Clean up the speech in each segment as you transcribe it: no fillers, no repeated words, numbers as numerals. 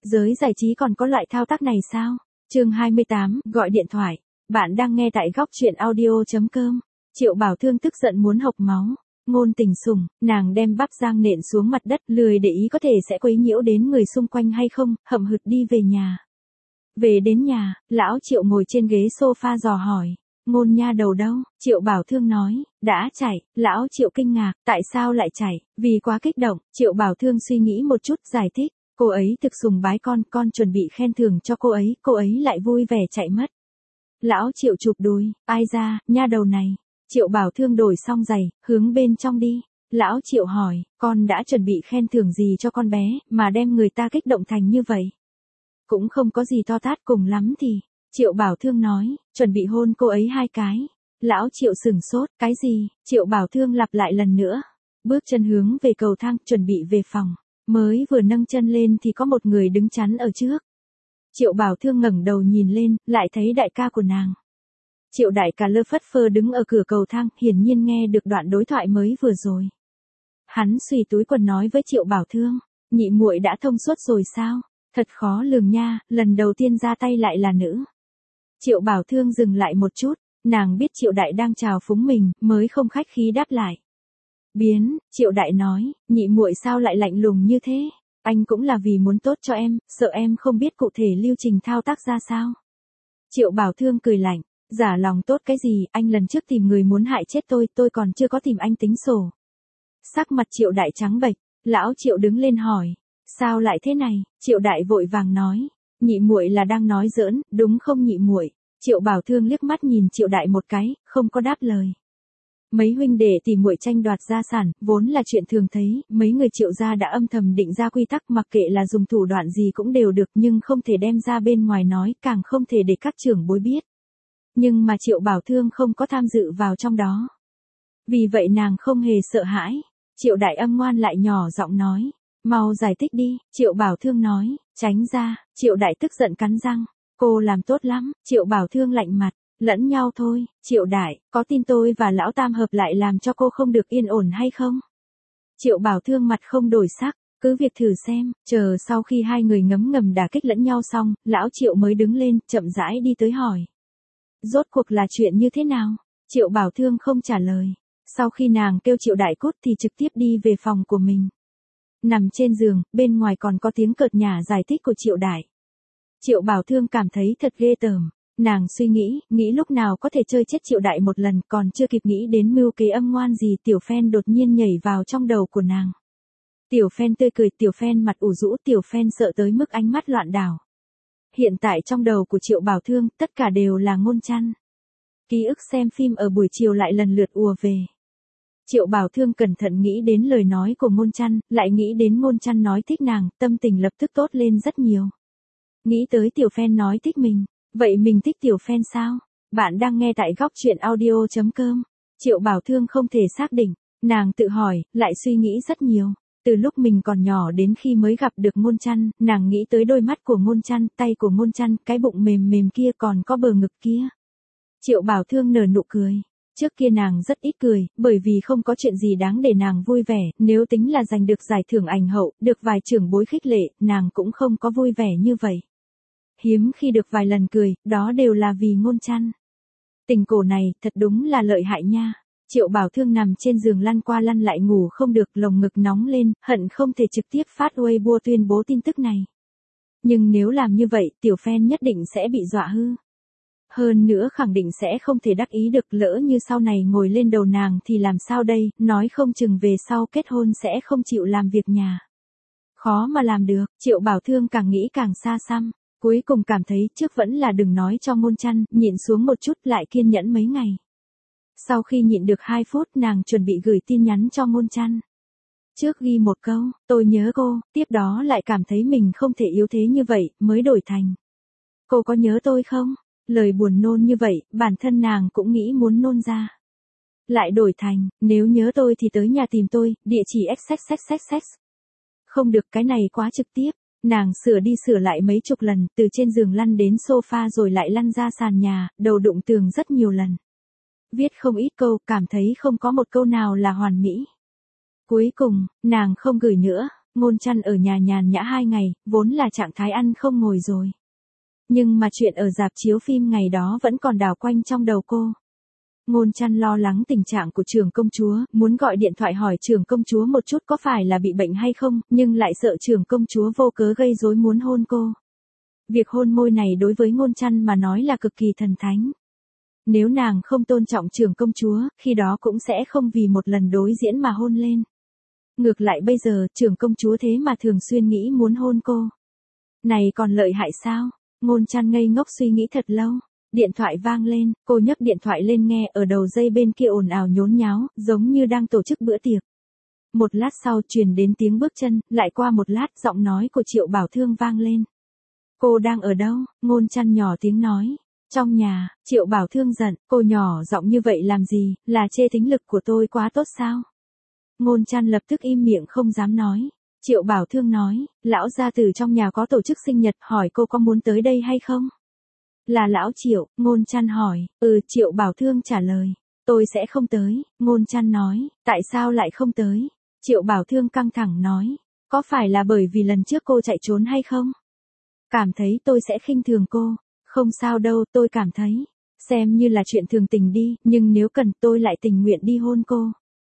Giới giải trí còn có loại thao tác này sao? Chương 28, gọi điện thoại. Bạn đang nghe tại góc truyện audio.com. Triệu Bảo Thương tức giận muốn hộc máu. Ngôn Tình sủng, nàng đem bắp rang nện xuống mặt đất, lười để ý có thể sẽ quấy nhiễu đến người xung quanh hay không, hậm hực đi về nhà. Về đến nhà, lão Triệu ngồi trên ghế sofa dò hỏi. Ngôn nha đầu đâu? Triệu Bảo Thương nói, đã chạy. Lão Triệu kinh ngạc, tại sao lại chạy? Vì quá kích động. Triệu Bảo Thương suy nghĩ một chút, giải thích. Cô ấy thực sùng bái con chuẩn bị khen thưởng cho cô ấy lại vui vẻ chạy mất. Lão Triệu chụp đùi, ai ra, nha đầu này. Triệu Bảo Thương đổi xong giày, hướng bên trong đi. Lão Triệu hỏi, con đã chuẩn bị khen thưởng gì cho con bé, mà đem người ta kích động thành như vậy? Cũng không có gì to tát, cùng lắm thì. Triệu Bảo Thương nói, chuẩn bị hôn cô ấy 2 cái. Lão Triệu sửng sốt, cái gì? Triệu Bảo Thương lặp lại lần nữa. Bước chân hướng về cầu thang, chuẩn bị về phòng. Mới vừa nâng chân lên thì có một người đứng chắn ở trước. Triệu Bảo Thương ngẩng đầu nhìn lên, lại thấy đại ca của nàng. Triệu đại ca lơ phất phơ đứng ở cửa cầu thang, hiển nhiên nghe được đoạn đối thoại mới vừa rồi. Hắn xùy túi quần nói với Triệu Bảo Thương, nhị muội đã thông suốt rồi sao? Thật khó lường nha, lần đầu tiên ra tay lại là nữ. Triệu Bảo Thương dừng lại một chút, nàng biết Triệu đại đang chào phúng mình, mới không khách khí đáp lại. Triệu đại nói, nhị muội sao lại lạnh lùng như thế? Anh cũng là vì muốn tốt cho em, sợ em không biết cụ thể lưu trình thao tác ra sao. Triệu Bảo Thương cười lạnh, giả lòng tốt cái gì, anh lần trước tìm người muốn hại chết tôi còn chưa có tìm anh tính sổ. Sắc mặt Triệu đại trắng bệch, lão Triệu đứng lên hỏi, sao lại thế này? Triệu đại vội vàng nói, nhị muội là đang nói giỡn, đúng không nhị muội? Triệu Bảo Thương liếc mắt nhìn Triệu đại một cái, không có đáp lời. Mấy huynh đệ tỉ muội tranh đoạt gia sản, vốn là chuyện thường thấy, mấy người Triệu gia đã âm thầm định ra quy tắc, mặc kệ là dùng thủ đoạn gì cũng đều được, nhưng không thể đem ra bên ngoài nói, càng không thể để các trưởng bối biết. Nhưng mà Triệu Bảo Thương không có tham dự vào trong đó. Vì vậy nàng không hề sợ hãi. Triệu đại âm ngoan lại nhỏ giọng nói, mau giải thích đi. Triệu Bảo Thương nói, tránh ra. Triệu đại tức giận cắn răng, cô làm tốt lắm. Triệu Bảo Thương lạnh mặt, lẫn nhau thôi. Triệu đại, có tin tôi và lão Tam hợp lại làm cho cô không được yên ổn hay không? Triệu Bảo Thương mặt không đổi sắc, cứ việc thử xem. Chờ sau khi hai người ngấm ngầm đả kích lẫn nhau xong, lão Triệu mới đứng lên, chậm rãi đi tới hỏi. Rốt cuộc là chuyện như thế nào? Triệu Bảo Thương không trả lời. Sau khi nàng kêu Triệu đại cút thì trực tiếp đi về phòng của mình. Nằm trên giường, bên ngoài còn có tiếng cợt nhả giải thích của Triệu đại. Triệu Bảo Thương cảm thấy thật ghê tởm. Nàng suy nghĩ lúc nào có thể chơi chết Triệu đại một lần, còn chưa kịp nghĩ đến mưu kế âm ngoan gì, Tiểu Phen đột nhiên nhảy vào trong đầu của nàng. Tiểu Phen tươi cười, Tiểu Phen mặt ủ rũ, Tiểu Phen sợ tới mức ánh mắt loạn đảo. Hiện tại trong đầu của Triệu Bảo Thương, tất cả đều là Ngôn Chăn. Ký ức xem phim ở buổi chiều lại lần lượt ùa về. Triệu Bảo Thương cẩn thận nghĩ đến lời nói của Ngôn Chăn, lại nghĩ đến Ngôn Chăn nói thích nàng, tâm tình lập tức tốt lên rất nhiều. Nghĩ tới Tiểu Phen nói thích mình, vậy mình thích Tiểu Phen sao? Bạn đang nghe tại góc truyện audio.com. Triệu Bảo Thương không thể xác định, nàng tự hỏi, lại suy nghĩ rất nhiều. Từ lúc mình còn nhỏ đến khi mới gặp được Ngôn Chăn, nàng nghĩ tới đôi mắt của Ngôn Chăn, tay của Ngôn Chăn, cái bụng mềm mềm kia, còn có bờ ngực kia. Triệu Bảo Thương nở nụ cười. Trước kia nàng rất ít cười, bởi vì không có chuyện gì đáng để nàng vui vẻ, nếu tính là giành được giải thưởng ảnh hậu, được vài trưởng bối khích lệ, nàng cũng không có vui vẻ như vậy. Hiếm khi được vài lần cười, đó đều là vì Ngôn Chăn. Tình cổ này, thật đúng là lợi hại nha. Triệu Bảo Thương nằm trên giường lăn qua lăn lại ngủ không được, lồng ngực nóng lên, hận không thể trực tiếp phát Weibo tuyên bố tin tức này. Nhưng nếu làm như vậy, Tiểu Phen nhất định sẽ bị dọa hư. Hơn nữa khẳng định sẽ không thể đắc ý được, lỡ như sau này ngồi lên đầu nàng thì làm sao đây, nói không chừng về sau kết hôn sẽ không chịu làm việc nhà. Khó mà làm được. Triệu Bảo Thương càng nghĩ càng xa xăm. Cuối cùng cảm thấy trước vẫn là đừng nói cho Ngôn Chăn, nhịn xuống một chút lại kiên nhẫn mấy ngày. Sau khi nhịn được 2 phút nàng chuẩn bị gửi tin nhắn cho Ngôn Chăn. Trước ghi một câu, tôi nhớ cô, tiếp đó lại cảm thấy mình không thể yếu thế như vậy, mới đổi thành. Cô có nhớ tôi không? Lời buồn nôn như vậy, bản thân nàng cũng nghĩ muốn nôn ra. Lại đổi thành, nếu nhớ tôi thì tới nhà tìm tôi, địa chỉ xxxxx. Không được, cái này quá trực tiếp. Nàng sửa đi sửa lại mấy chục lần, từ trên giường lăn đến sofa rồi lại lăn ra sàn nhà, đầu đụng tường rất nhiều lần. Viết không ít câu, cảm thấy không có một câu nào là hoàn mỹ. Cuối cùng, nàng không gửi nữa, Ngôn Trăn ở nhà nhàn nhã 2 ngày, vốn là trạng thái ăn không ngồi rồi. Nhưng mà chuyện ở rạp chiếu phim ngày đó vẫn còn đảo quanh trong đầu cô. Ngôn Trăn lo lắng tình trạng của trưởng công chúa, muốn gọi điện thoại hỏi trưởng công chúa một chút có phải là bị bệnh hay không, nhưng lại sợ trưởng công chúa vô cớ gây rối muốn hôn cô. Việc hôn môi này đối với Ngôn Trăn mà nói là cực kỳ thần thánh. Nếu nàng không tôn trọng trưởng công chúa, khi đó cũng sẽ không vì một lần đối diễn mà hôn lên. Ngược lại bây giờ, trưởng công chúa thế mà thường xuyên nghĩ muốn hôn cô. Này còn lợi hại sao? Ngôn Trăn ngây ngốc suy nghĩ thật lâu. Điện thoại vang lên, cô nhấc điện thoại lên nghe, ở đầu dây bên kia ồn ào nhốn nháo, giống như đang tổ chức bữa tiệc. Một lát sau truyền đến tiếng bước chân, lại qua một lát giọng nói của Triệu Bảo Thương vang lên. Cô đang ở đâu? Ngôn Trăn nhỏ tiếng nói. Trong nhà. Triệu Bảo Thương giận, cô nhỏ giọng như vậy làm gì, là chê tính lực của tôi quá tốt sao? Ngôn Trăn lập tức im miệng không dám nói. Triệu Bảo Thương nói, lão gia tử trong nhà có tổ chức sinh nhật, hỏi cô có muốn tới đây hay không? Là lão Triệu, Ngôn Trăn hỏi. Triệu Bảo Thương trả lời. Tôi sẽ không tới, Ngôn Trăn nói. Tại sao lại không tới? Triệu Bảo Thương căng thẳng nói. Có phải là bởi vì lần trước cô chạy trốn hay không? Cảm thấy tôi sẽ khinh thường cô. Không sao đâu, tôi cảm thấy. Xem như là chuyện thường tình đi, nhưng nếu cần tôi lại tình nguyện đi hôn cô.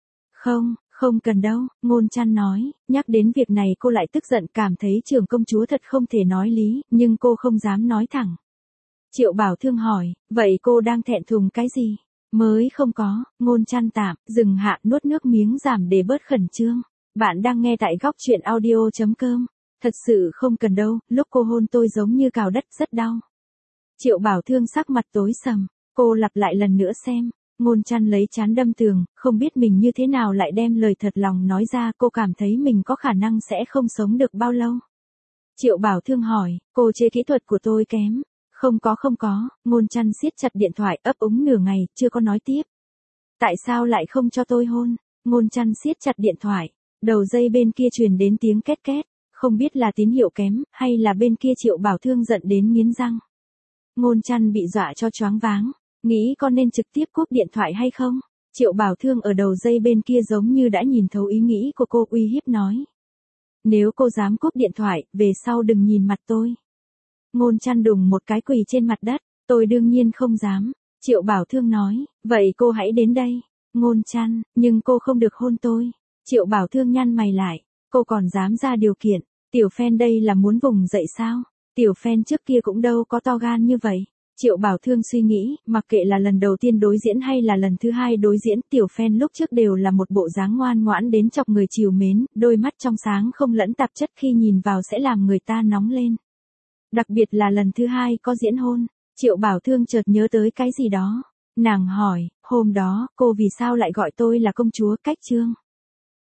Không cần đâu, Ngôn Trăn nói. Nhắc đến việc này cô lại tức giận, cảm thấy trưởng công chúa thật không thể nói lý, nhưng cô không dám nói thẳng. Triệu Bảo Thương hỏi, vậy cô đang thẹn thùng cái gì? Mới không có, Ngôn Trăn tạm, dừng hạ nuốt nước miếng giảm để bớt khẩn trương. Bạn đang nghe tại góc truyện audio.com. Thật sự không cần đâu, lúc cô hôn tôi giống như cào đất rất đau. Triệu Bảo Thương sắc mặt tối sầm, cô lặp lại lần nữa xem. Ngôn Trăn lấy trán đâm tường, không biết mình như thế nào lại đem lời thật lòng nói ra, cô cảm thấy mình có khả năng sẽ không sống được bao lâu. Triệu Bảo Thương hỏi, cô chê kỹ thuật của tôi kém. Không có, Ngôn Trăn siết chặt điện thoại, ấp úng nửa ngày, chưa có nói tiếp. Tại sao lại không cho tôi hôn? Ngôn Trăn siết chặt điện thoại, đầu dây bên kia truyền đến tiếng két két, không biết là tín hiệu kém, hay là bên kia Triệu Bảo Thương giận đến nghiến răng. Ngôn Trăn bị dọa cho choáng váng, nghĩ có nên trực tiếp cúp điện thoại hay không? Triệu Bảo Thương ở đầu dây bên kia giống như đã nhìn thấu ý nghĩ của cô, uy hiếp nói. Nếu cô dám cúp điện thoại, về sau đừng nhìn mặt tôi. Ngôn Trăn đùng một cái quỳ trên mặt đất, tôi đương nhiên không dám. Triệu Bảo Thương nói, vậy cô hãy đến đây. Ngôn Trăn, nhưng cô không được hôn tôi. Triệu Bảo Thương nhăn mày lại, cô còn dám ra điều kiện, tiểu fan đây là muốn vùng dậy sao? Tiểu fan trước kia cũng đâu có to gan như vậy. Triệu Bảo Thương suy nghĩ, mặc kệ là lần đầu tiên đối diễn hay là lần thứ hai đối diễn, tiểu fan lúc trước đều là một bộ dáng ngoan ngoãn đến chọc người trìu mến, đôi mắt trong sáng không lẫn tạp chất khi nhìn vào sẽ làm người ta nóng lên. Đặc biệt là lần thứ hai có diễn hôn, Triệu Bảo Thương chợt nhớ tới cái gì đó. Nàng hỏi, hôm đó, cô vì sao lại gọi tôi là công chúa cách chương?